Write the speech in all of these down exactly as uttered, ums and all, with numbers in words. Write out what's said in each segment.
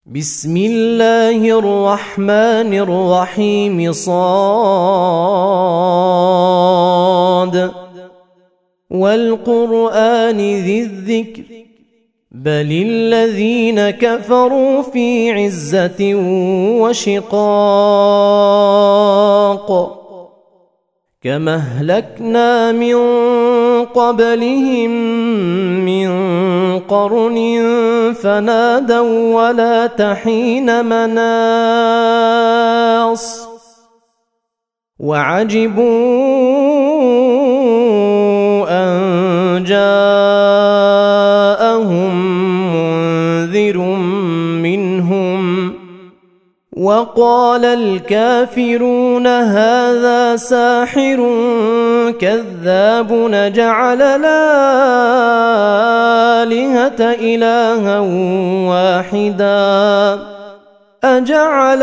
بسم الله الرحمن الرحيم صاد والقرآن ذي الذكر بل الذين كفروا في عزة وشقاق كما أهلكنا من قبلهم من قرن فنادوا ولا تحين مناص وعجبوا أن جاءهم منذر منهم وقال الكافرون هذا ساحر كذاب نجعل الآلهة إلها واحدا أجعل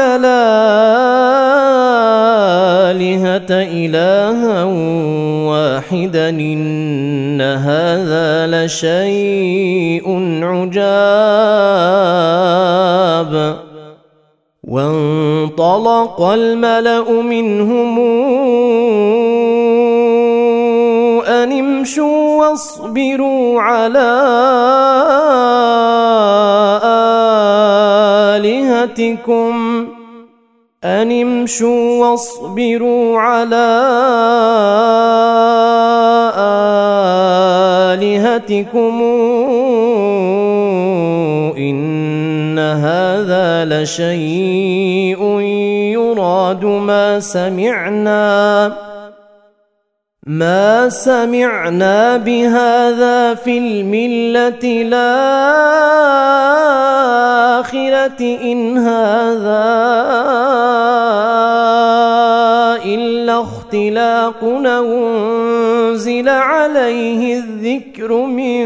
الآلهة إلها واحدا إن هذا لشيء عجاب وانطلق الملأ منهم أن امشوا واصبروا على آلهتكم أن امشوا واصبروا على آلهتكم إن هذا لشيء يراد ما سمعنا ما سمعنا بهذا في الملة الآخرة إن هذا إلا اختلاق أنزل عليه الذكر من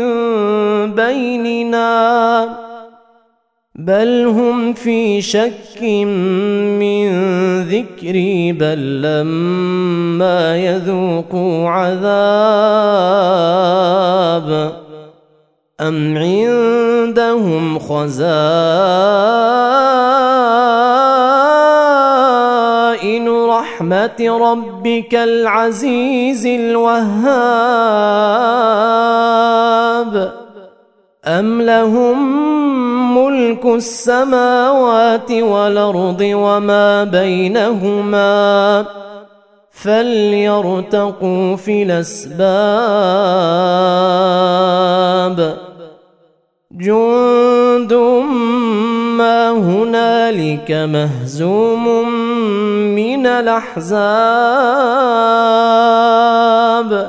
بيننا بل هم في شك من ذكري بل لما يذوقوا عذاب أم عندهم خزائن رحمة ربك العزيز الوهاب أم لهم ملك السماوات والأرض وما بينهما فليرتقوا في الأسباب جند ما هنالك مهزوم من الأحزاب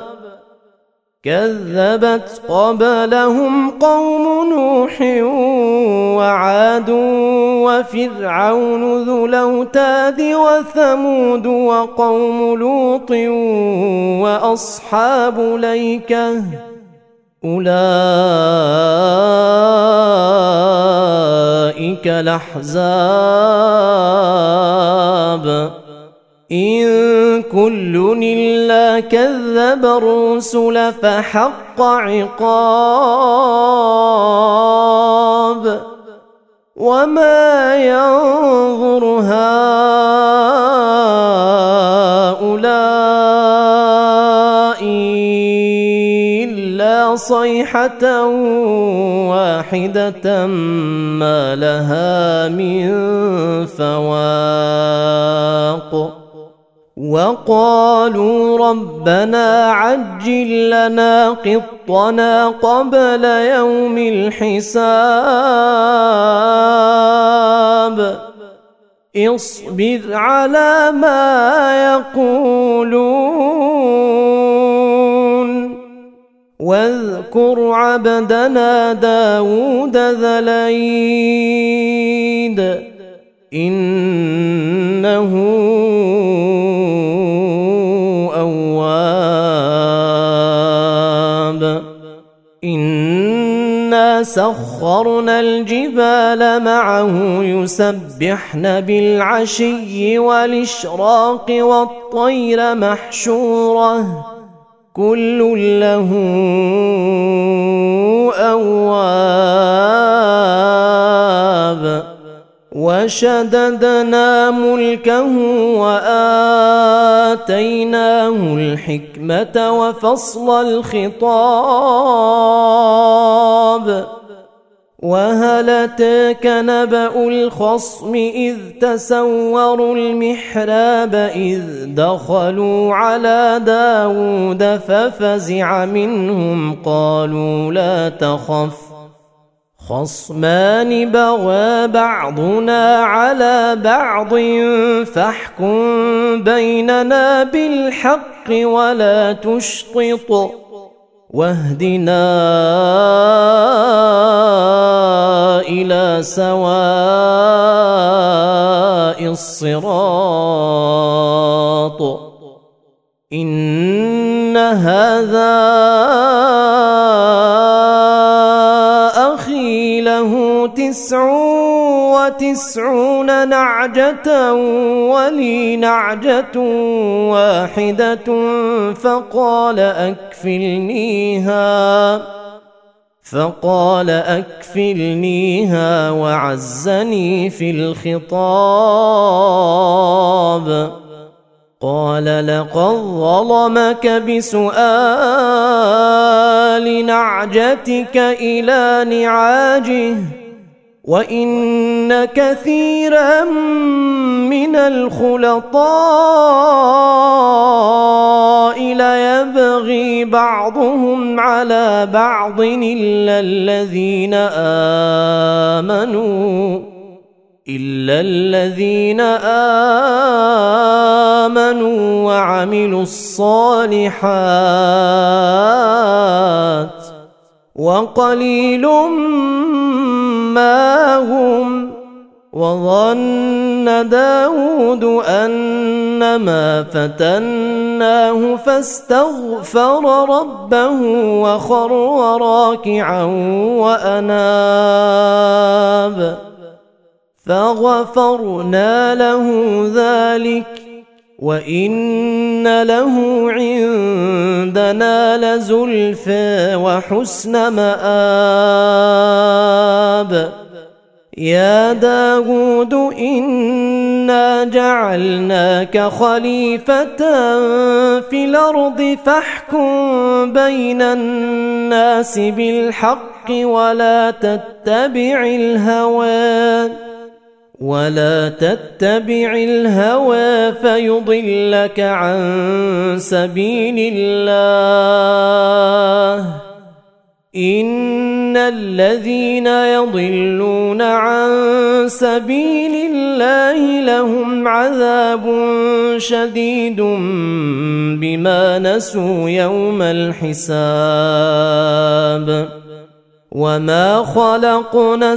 كذبت قبلهم قوم نوح وعاد وفرعون ذو الأوتاد وثمود وقوم لوط وأصحاب الأيكة أولئك الأحزاب إن كل إلا كذب الرسل فحق عقاب وما ينظر هؤلاء إلا صيحة واحدة ما لها من فواق وقالوا ربنا عجل لنا قطنا قبل يوم الحساب اصبر على ما يقولون واذكر عبدنا داود ذا الأيد إنه أواب إنا سخرنا الجبال معه يسبحن بالعشي والإشراق والطير محشورة كل له أواب وشددنا ملكه وآتيناه الحكمة وفصل الخطاب وهل أتاك نبأ الخصم إذ تسوروا المحراب إذ دخلوا على داود ففزع منهم قالوا لا تخف خصمان بغى بعضنا على بعض فاحكم بيننا بالحق ولا تشطط واهدنا إلى سواء الصراط إن هذا أخي له تسع وتسعون نعجة ولي نعجة واحدة فقال أكفلنيها فقال أكفلنيها وعزني في الخطاب قال لقد ظلمك بسؤال نعجتك إلى نعاجه وإن كثيرا من الخلطاء ليبغي بعضهم على بعض إلا الذين آمنوا إلا الذين آمنوا وعملوا الصالحات وقليل ما هم وظن داود أنما فتناه فاستغفر ربه وخر راكعا وأناب فغفرنا له ذلك وإن له عندنا لزلفى وحسن مآب يا داود إنا جعلناك خليفة في الأرض فاحكم بين الناس بالحق ولا تتبع الهوى ولا تتبع الهوى فيضلك عن سبيل الله إن الذين يضلون عن سبيل الله لهم عذاب شديد بما نسوا يوم الحساب وما خلقنا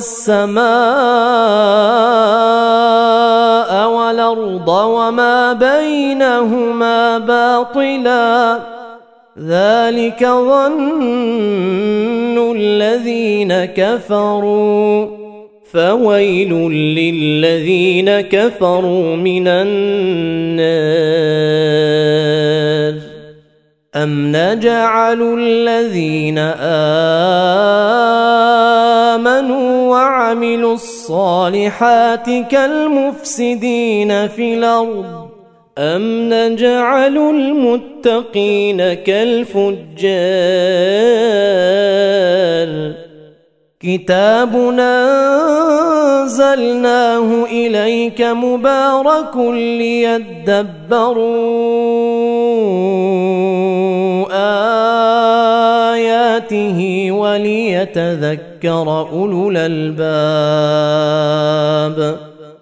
السماء والأرض وما بينهما باطلا ذلك ظن الذين كفروا فويل للذين كفروا من النار أم نجعل الذين آمنوا وعملوا الصالحات كالمفسدين في الأرض أم نجعل المتقين كالفجار كتاب أنزلناه إليك مبارك ليدبروا آياته وليتذكر أولو الألباب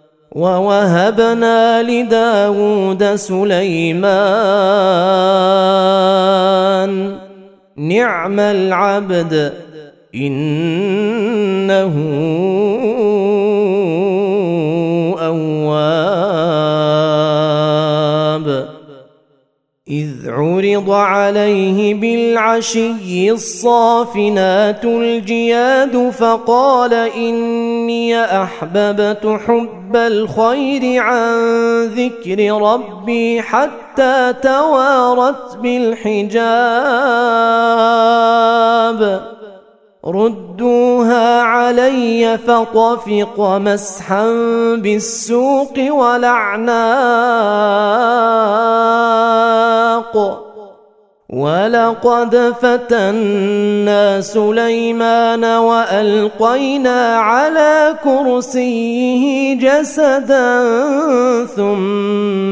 ووهبنا لداود سليمان نعم العبد إنه أواب إذ عرض عليه بالعشي الصافنات الجياد فقال إني أحببت حب الخير عن ذكر ربي حتى توارت بالحجاب ردوها علي فطفق مسحا بالسوق والأعناق ولقد فتنا سليمان وألقينا على كرسيه جسدا ثم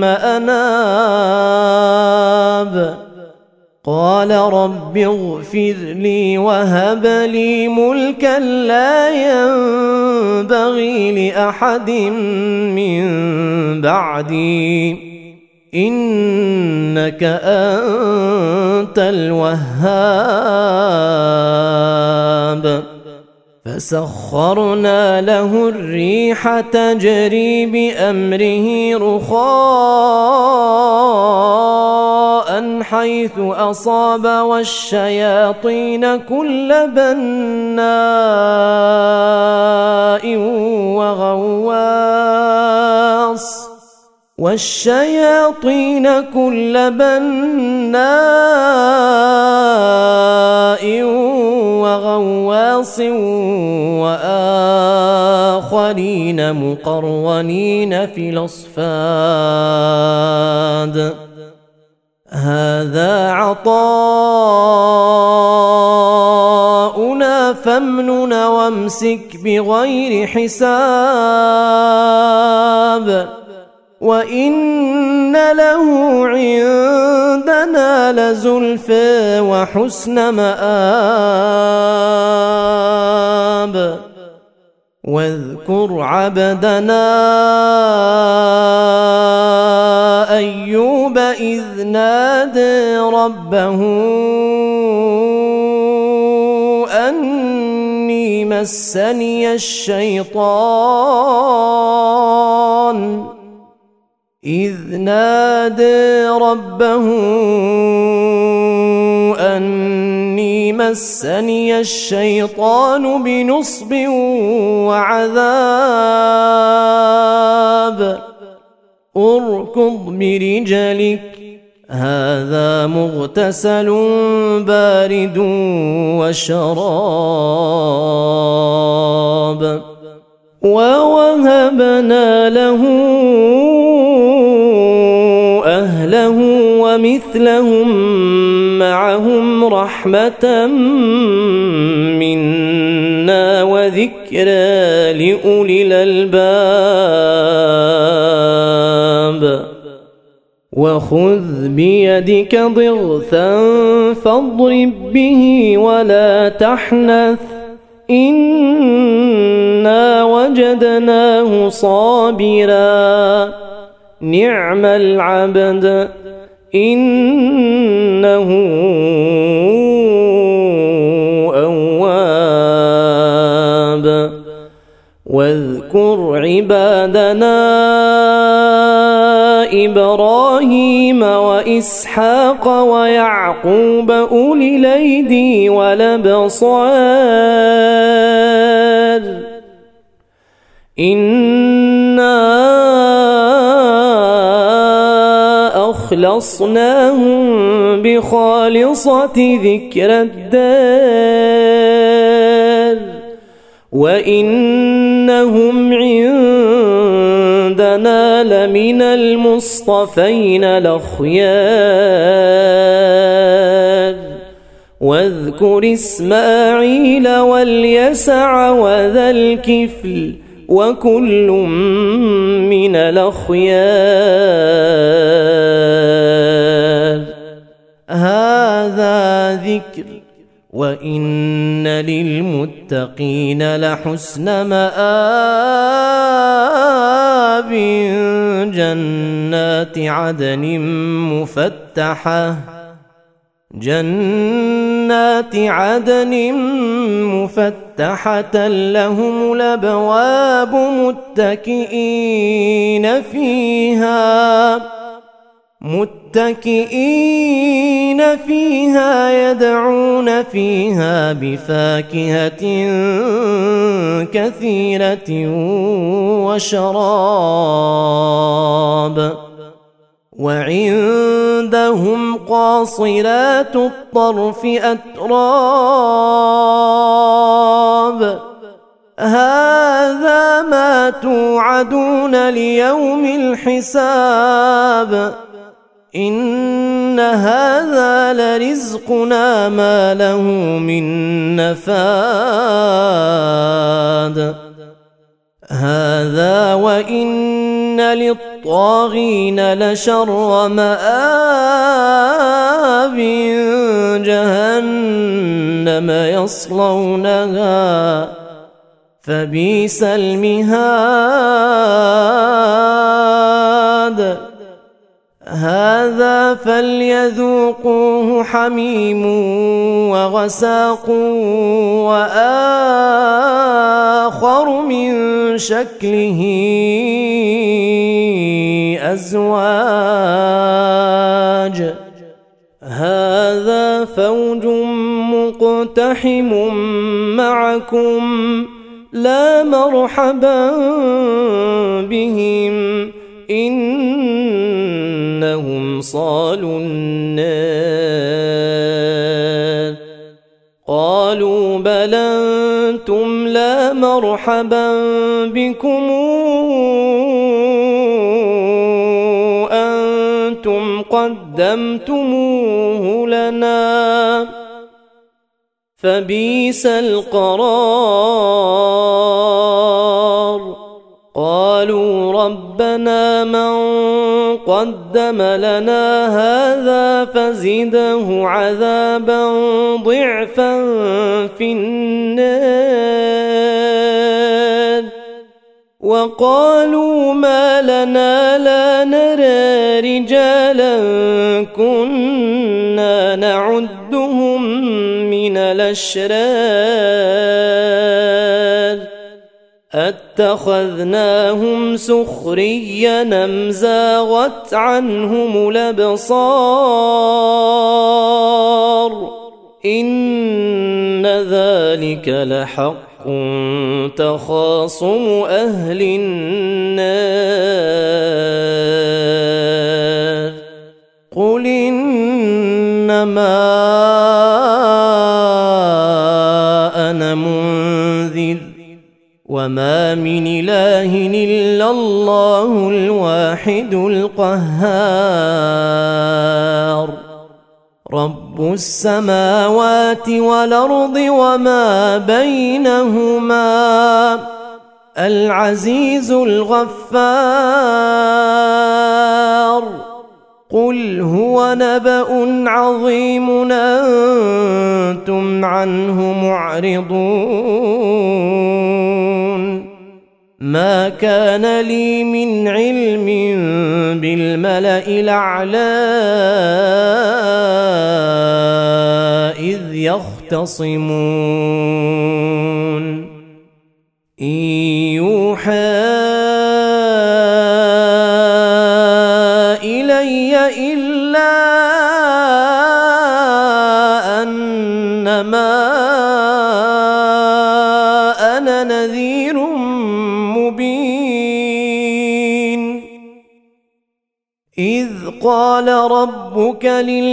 أناب قال رب اغفر لي وهب لي ملكا لا ينبغي لأحد من بعدي إنك أنت الوهاب فسخرنا له الريح تجري بأمره رخاء حيث أصاب والشياطين كل بناء وغواص والشياطين كل بناء وغواص وآخرين مقرنين في الأصفاد هذا عطاؤنا فامنن وامسك بغير حساب وإن له عندنا لزلفى وحسن مآب واذكر عبدنا أيوب إذ نادى ربه أني مسني الشيطان إذ نادى ربه أني مسني الشيطان بنصب وعذاب اركض برجلك هذا مغتسل بارد وشراب ووهبنا له أهله ومثلهم معهم رحمة منا وذكرى لأولي الألباب وخذ بيدك ضغثا فاضرب به ولا تحنث إنا وجدناه صابرا نعم العبد إنه أواب واذكر عبادنا إبراهيم وإسحاق ويعقوب أولي الأيدي والأبصار إنا أخلصناهم بخالصة ذكر الدار وإنهم عندنا لمن المصطفين الأخيار واذكر إسماعيل واليسع وذا الكفل وكل من الأخيار هذا ذكر وإن للمتقين لحسن مآب جنات عدن مفتحة جنات عدن مفتحة لهم الأبواب متكئين فيها متكئين فيها يدعون فيها بفاكهة كثيرة وشراب وعندهم قاصرات الطرف أتراب هذا ما توعدون ليوم الحساب إن هذا لرزقنا ما له من نفاد هذا وإن للطاغين لشر مآب جهنم يصلونها فبئس المهاد هذا فليذوقوه حميم وغساق وآخر من شكله أزواج هذا فوج مقتحم معكم لا مرحبا بهم إنهم صالوا النار قالوا بل أنتم لا مرحبا بكم أنتم قدمتموه لنا فبئس القرار قالوا ربنا من قدم لنا هذا فزده عذابا ضعفا في النار وقالوا ما لنا لا نرى رجالا كنا نعدهم من الأشرار أتخذناهم سخريا أم زاغت عنهم الأبصار إن ذلك لحق تخاصم أهل النار قل إنما أنا منذر وما من إله إلا الله الواحد القهار رب السماوات والأرض وما بينهما العزيز الغفار قل هو نبأ عظيم أنتم عنه معرضون ما كان لي من علم بالملأ الأعلى إذ يختصمون إن يوحى إلي إلا أنما أنا نذير مبين إذ قال ربك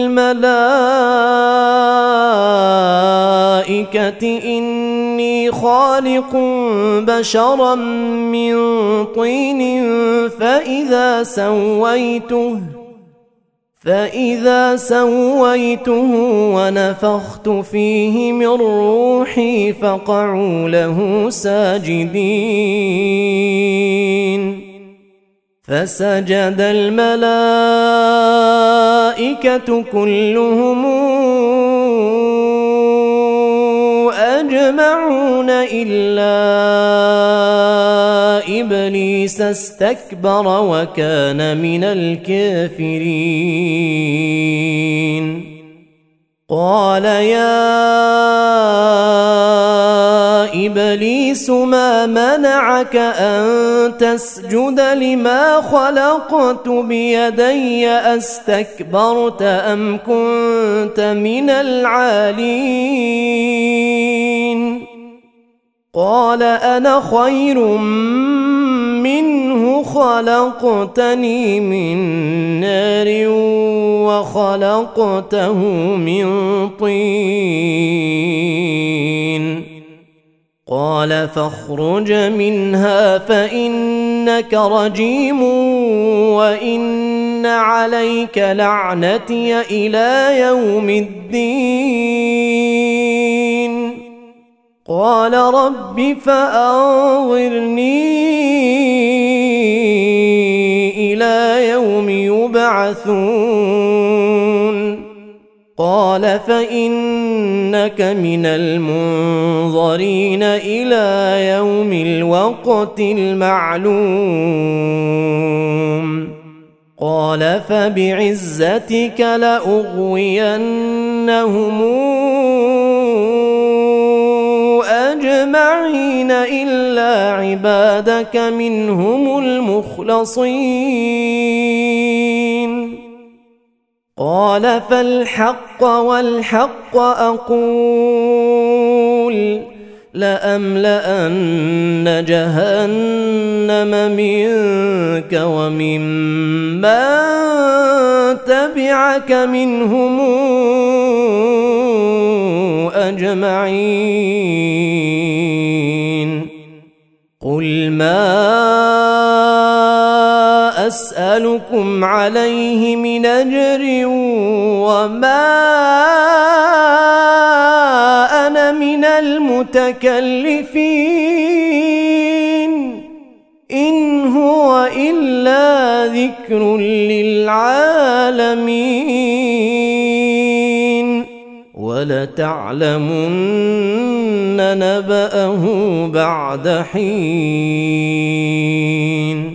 للملائكة إني خالق بشرا من طين فإذا سويته فإذا سويته ونفخت فيه من روحي فقعوا له ساجدين فسجد الملائكة كلهم أجمعون إلا إبليس استكبر وكان من الكافرين قال يا إبليس ما منعك أن تسجد لما خلقت بيدي أستكبرت أم كنت من العالين قال أنا خير منه خلقتني من نار وخلقته من طين قال فاخرج منها فإنك رجيم وإن عليك لعنتي إلى يوم الدين قال رب فأنظرني إلى يوم يبعثون قال فإنك من المنظرين إلى يوم الوقت المعلوم قال فبعزتك لأغوينهم أجمعين إلا عبادك منهم المخلصين قال فالحق والحق أقول لأملأن جهنم منك وممن تبعك منهم أجمعين قل ما أسألكم عليه من أجر وما أنا من المتكلفين إن هو إلا ذكر للعالمين ولتعلمن نبأه بعد حين